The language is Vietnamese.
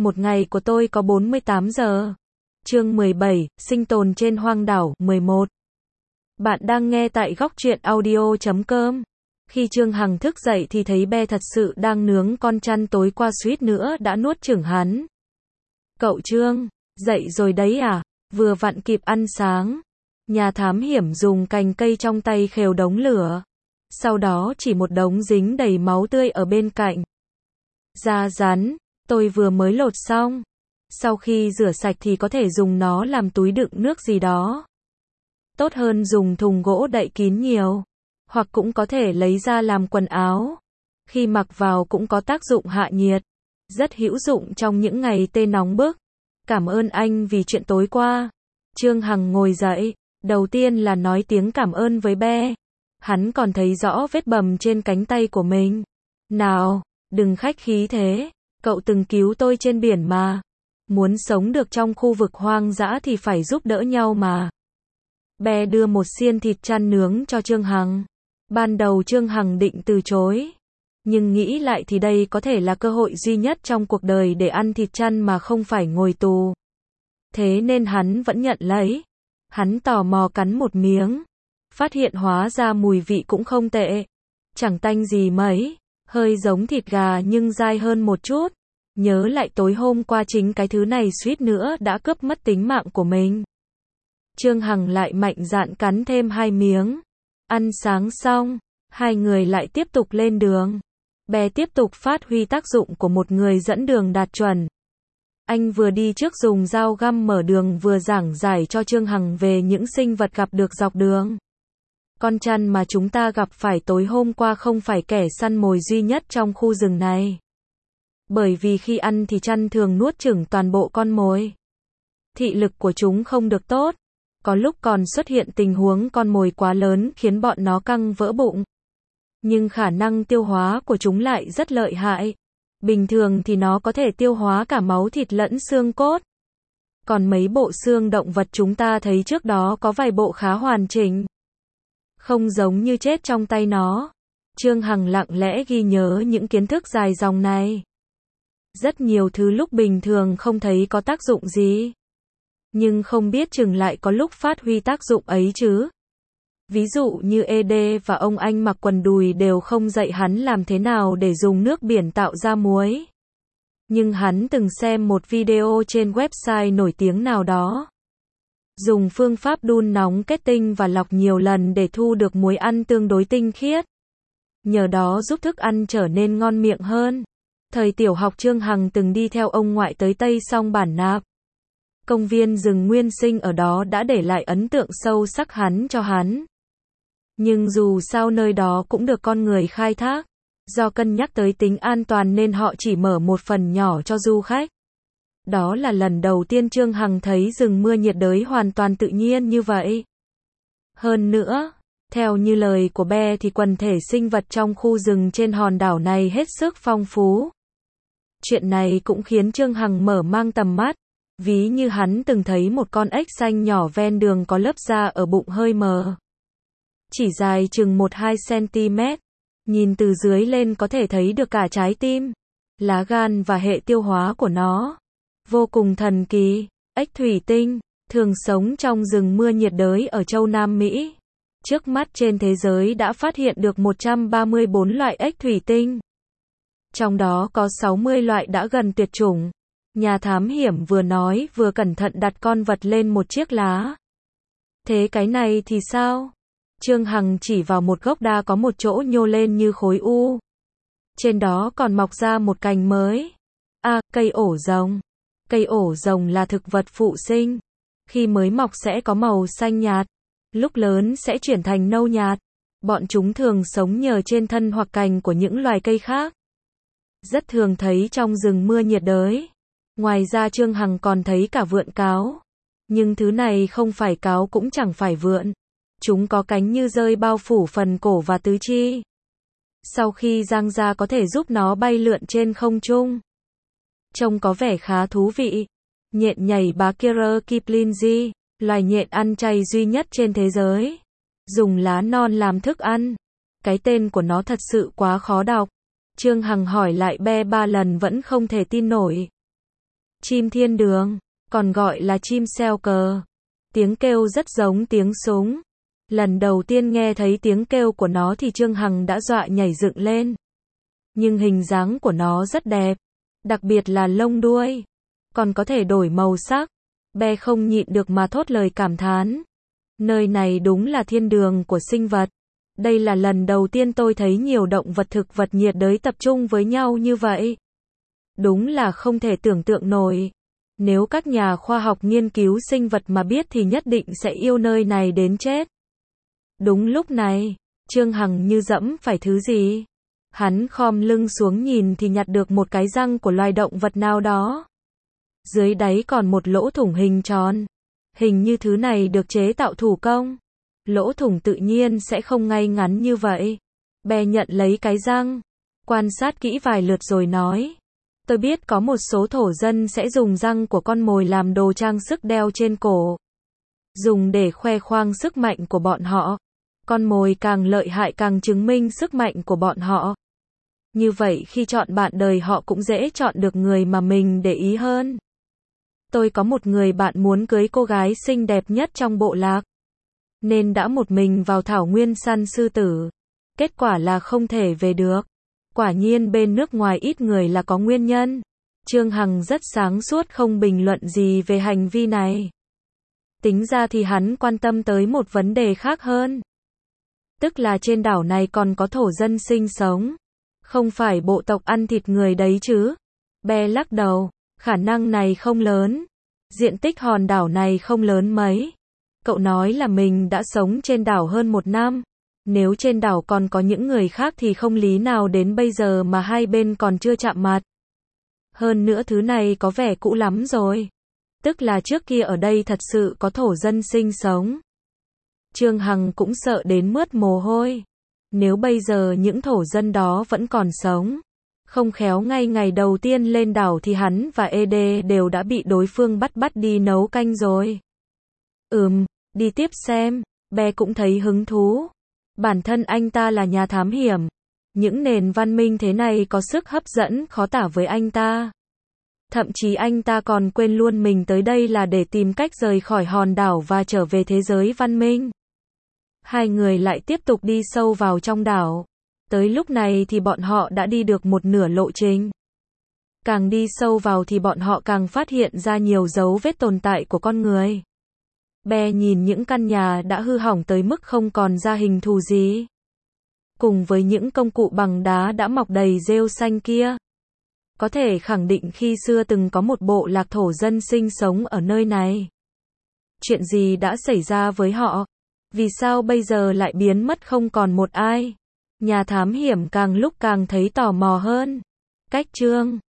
Một ngày của tôi có 48 giờ. Chương 17, sinh tồn trên hoang đảo, 11. Bạn đang nghe tại góc truyện audio.com. Khi Trương Hằng thức dậy thì thấy Be thật sự đang nướng con chăn tối qua suýt nữa đã nuốt chửng hắn. Cậu Trương, dậy rồi đấy à? Vừa vặn kịp ăn sáng. Nhà thám hiểm dùng cành cây trong tay khều đống lửa. Sau đó chỉ một đống dính đầy máu tươi ở bên cạnh. Da rắn, tôi vừa mới lột xong. Sau khi rửa sạch thì có thể dùng nó làm túi đựng nước gì đó. Tốt hơn dùng thùng gỗ đậy kín nhiều. Hoặc cũng có thể lấy ra làm quần áo. Khi mặc vào cũng có tác dụng hạ nhiệt. Rất hữu dụng trong những ngày tê nóng bức. Cảm ơn anh vì chuyện tối qua. Trương Hằng ngồi dậy. Đầu tiên là nói tiếng cảm ơn với Be. Hắn còn thấy rõ vết bầm trên cánh tay của mình. Nào, đừng khách khí thế. Cậu từng cứu tôi trên biển mà. Muốn sống được trong khu vực hoang dã thì phải giúp đỡ nhau mà. Be đưa một xiên thịt chăn nướng cho Trương Hằng. Ban đầu Trương Hằng định từ chối. Nhưng nghĩ lại thì đây có thể là cơ hội duy nhất trong cuộc đời để ăn thịt chăn mà không phải ngồi tù. Thế nên hắn vẫn nhận lấy. Hắn tò mò cắn một miếng. Phát hiện hóa ra mùi vị cũng không tệ. Chẳng tanh gì mấy. Hơi giống thịt gà nhưng dai hơn một chút. Nhớ lại tối hôm qua chính cái thứ này suýt nữa đã cướp mất tính mạng của mình. Trương Hằng lại mạnh dạn cắn thêm 2 miếng. Ăn sáng xong, hai người lại tiếp tục lên đường. Be tiếp tục phát huy tác dụng của một người dẫn đường đạt chuẩn. Anh vừa đi trước dùng dao găm mở đường vừa giảng giải cho Trương Hằng về những sinh vật gặp được dọc đường. Con chăn mà chúng ta gặp phải tối hôm qua không phải kẻ săn mồi duy nhất trong khu rừng này. Bởi vì khi ăn thì chăn thường nuốt chửng toàn bộ con mồi. Thị lực của chúng không được tốt. Có lúc còn xuất hiện tình huống con mồi quá lớn khiến bọn nó căng vỡ bụng. Nhưng khả năng tiêu hóa của chúng lại rất lợi hại. Bình thường thì nó có thể tiêu hóa cả máu thịt lẫn xương cốt. Còn mấy bộ xương động vật chúng ta thấy trước đó có vài bộ khá hoàn chỉnh. Không giống như chết trong tay nó. Trương Hằng lặng lẽ ghi nhớ những kiến thức dài dòng này. Rất nhiều thứ lúc bình thường không thấy có tác dụng gì. Nhưng không biết chừng lại có lúc phát huy tác dụng ấy chứ. Ví dụ như ED và ông anh mặc quần đùi đều không dạy hắn làm thế nào để dùng nước biển tạo ra muối. Nhưng hắn từng xem một video trên website nổi tiếng nào đó. Dùng phương pháp đun nóng kết tinh và lọc nhiều lần để thu được muối ăn tương đối tinh khiết. Nhờ đó giúp thức ăn trở nên ngon miệng hơn. Thời tiểu học Trương Hằng từng đi theo ông ngoại tới Tây Song Bản Nạp. Công viên rừng nguyên sinh ở đó đã để lại ấn tượng sâu sắc cho hắn. Nhưng dù sao nơi đó cũng được con người khai thác. Do cân nhắc tới tính an toàn nên họ chỉ mở một phần nhỏ cho du khách. Đó là lần đầu tiên Trương Hằng thấy rừng mưa nhiệt đới hoàn toàn tự nhiên như vậy. Hơn nữa, theo như lời của Be thì quần thể sinh vật trong khu rừng trên hòn đảo này hết sức phong phú. Chuyện này cũng khiến Trương Hằng mở mang tầm mắt. Ví như hắn từng thấy một con ếch xanh nhỏ ven đường có lớp da ở bụng hơi mờ. Chỉ dài chừng 1-2 cm. Nhìn từ dưới lên có thể thấy được cả trái tim, lá gan và hệ tiêu hóa của nó. Vô cùng thần kỳ. Ếch thủy tinh, thường sống trong rừng mưa nhiệt đới ở châu Nam Mỹ. Trước mắt trên thế giới đã phát hiện được 134 loại ếch thủy tinh. Trong đó có 60 loại đã gần tuyệt chủng. Nhà thám hiểm vừa nói vừa cẩn thận đặt con vật lên một chiếc lá. Thế cái này thì sao? Trương Hằng chỉ vào một gốc đa có một chỗ nhô lên như khối u. Trên đó còn mọc ra một cành mới. Cây ổ rồng. Cây ổ rồng là thực vật phụ sinh. Khi mới mọc sẽ có màu xanh nhạt. Lúc lớn sẽ chuyển thành nâu nhạt. Bọn chúng thường sống nhờ trên thân hoặc cành của những loài cây khác. Rất thường thấy trong rừng mưa nhiệt đới. Ngoài ra Trương Hằng còn thấy cả vượn cáo. Nhưng thứ này không phải cáo cũng chẳng phải vượn. Chúng có cánh như dơi bao phủ phần cổ và tứ chi. Sau khi giang ra có thể giúp nó bay lượn trên không trung. Trông có vẻ khá thú vị. Nhện nhảy Bakera kiplingi, loài nhện ăn chay duy nhất trên thế giới. Dùng lá non làm thức ăn. Cái tên của nó thật sự quá khó đọc. Trương Hằng hỏi lại Be 3 lần vẫn không thể tin nổi. Chim thiên đường, còn gọi là chim seo cờ. Tiếng kêu rất giống tiếng súng. Lần đầu tiên nghe thấy tiếng kêu của nó thì Trương Hằng đã dọa nhảy dựng lên. Nhưng hình dáng của nó rất đẹp, đặc biệt là lông đuôi, còn có thể đổi màu sắc. Be không nhịn được mà thốt lời cảm thán. Nơi này đúng là thiên đường của sinh vật. Đây là lần đầu tiên tôi thấy nhiều động vật thực vật nhiệt đới tập trung với nhau như vậy. Đúng là không thể tưởng tượng nổi. Nếu các nhà khoa học nghiên cứu sinh vật mà biết thì nhất định sẽ yêu nơi này đến chết. Đúng lúc này, Trương Hằng như dẫm phải thứ gì. Hắn khom lưng xuống nhìn thì nhặt được một cái răng của loài động vật nào đó. Dưới đáy còn một lỗ thủng hình tròn. Hình như thứ này được chế tạo thủ công. Lỗ thủng tự nhiên sẽ không ngay ngắn như vậy. Be nhận lấy cái răng, quan sát kỹ vài lượt rồi nói. Tôi biết có một số thổ dân sẽ dùng răng của con mồi làm đồ trang sức đeo trên cổ. Dùng để khoe khoang sức mạnh của bọn họ. Con mồi càng lợi hại càng chứng minh sức mạnh của bọn họ. Như vậy khi chọn bạn đời họ cũng dễ chọn được người mà mình để ý hơn. Tôi có một người bạn muốn cưới cô gái xinh đẹp nhất trong bộ lạc. Nên đã một mình vào thảo nguyên săn sư tử. Kết quả là không thể về được. Quả nhiên bên nước ngoài ít người là có nguyên nhân. Trương Hằng rất sáng suốt không bình luận gì về hành vi này. Tính ra thì hắn quan tâm tới một vấn đề khác hơn. Tức là trên đảo này còn có thổ dân sinh sống. Không phải bộ tộc ăn thịt người đấy chứ. Be lắc đầu, khả năng này không lớn. Diện tích hòn đảo này không lớn mấy. Cậu nói là mình đã sống trên đảo hơn 1 năm. Nếu trên đảo còn có những người khác thì không lý nào đến bây giờ mà hai bên còn chưa chạm mặt. Hơn nữa thứ này có vẻ cũ lắm rồi. Tức là trước kia ở đây thật sự có thổ dân sinh sống. Trương Hằng cũng sợ đến mướt mồ hôi. Nếu bây giờ những thổ dân đó vẫn còn sống, không khéo ngay ngày đầu tiên lên đảo thì hắn và ED đều đã bị đối phương bắt đi nấu canh rồi. Đi tiếp xem. Be cũng thấy hứng thú. Bản thân anh ta là nhà thám hiểm. Những nền văn minh thế này có sức hấp dẫn khó tả với anh ta. Thậm chí anh ta còn quên luôn mình tới đây là để tìm cách rời khỏi hòn đảo và trở về thế giới văn minh. Hai người lại tiếp tục đi sâu vào trong đảo. Tới lúc này thì bọn họ đã đi được một nửa lộ trình. Càng đi sâu vào thì bọn họ càng phát hiện ra nhiều dấu vết tồn tại của con người. Be nhìn những căn nhà đã hư hỏng tới mức không còn ra hình thù gì. Cùng với những công cụ bằng đá đã mọc đầy rêu xanh kia. Có thể khẳng định khi xưa từng có một bộ lạc thổ dân sinh sống ở nơi này. Chuyện gì đã xảy ra với họ? Vì sao bây giờ lại biến mất không còn một ai? Nhà thám hiểm càng lúc càng thấy tò mò hơn. Cách chương